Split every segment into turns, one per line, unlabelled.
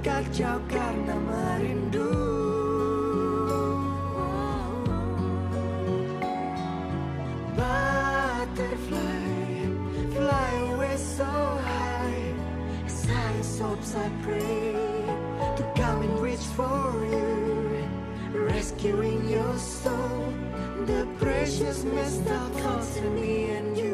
kacau karena merindu. Butterfly, fly away so high. As I hopes I pray to come and reach for you, rescuing your soul, the precious messed up thoughts in me and you.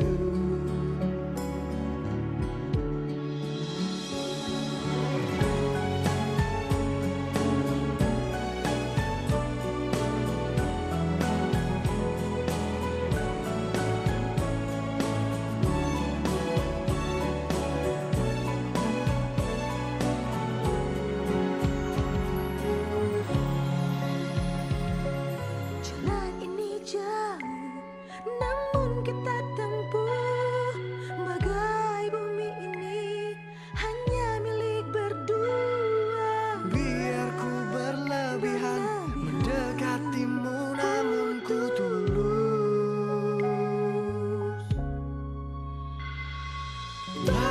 Bye.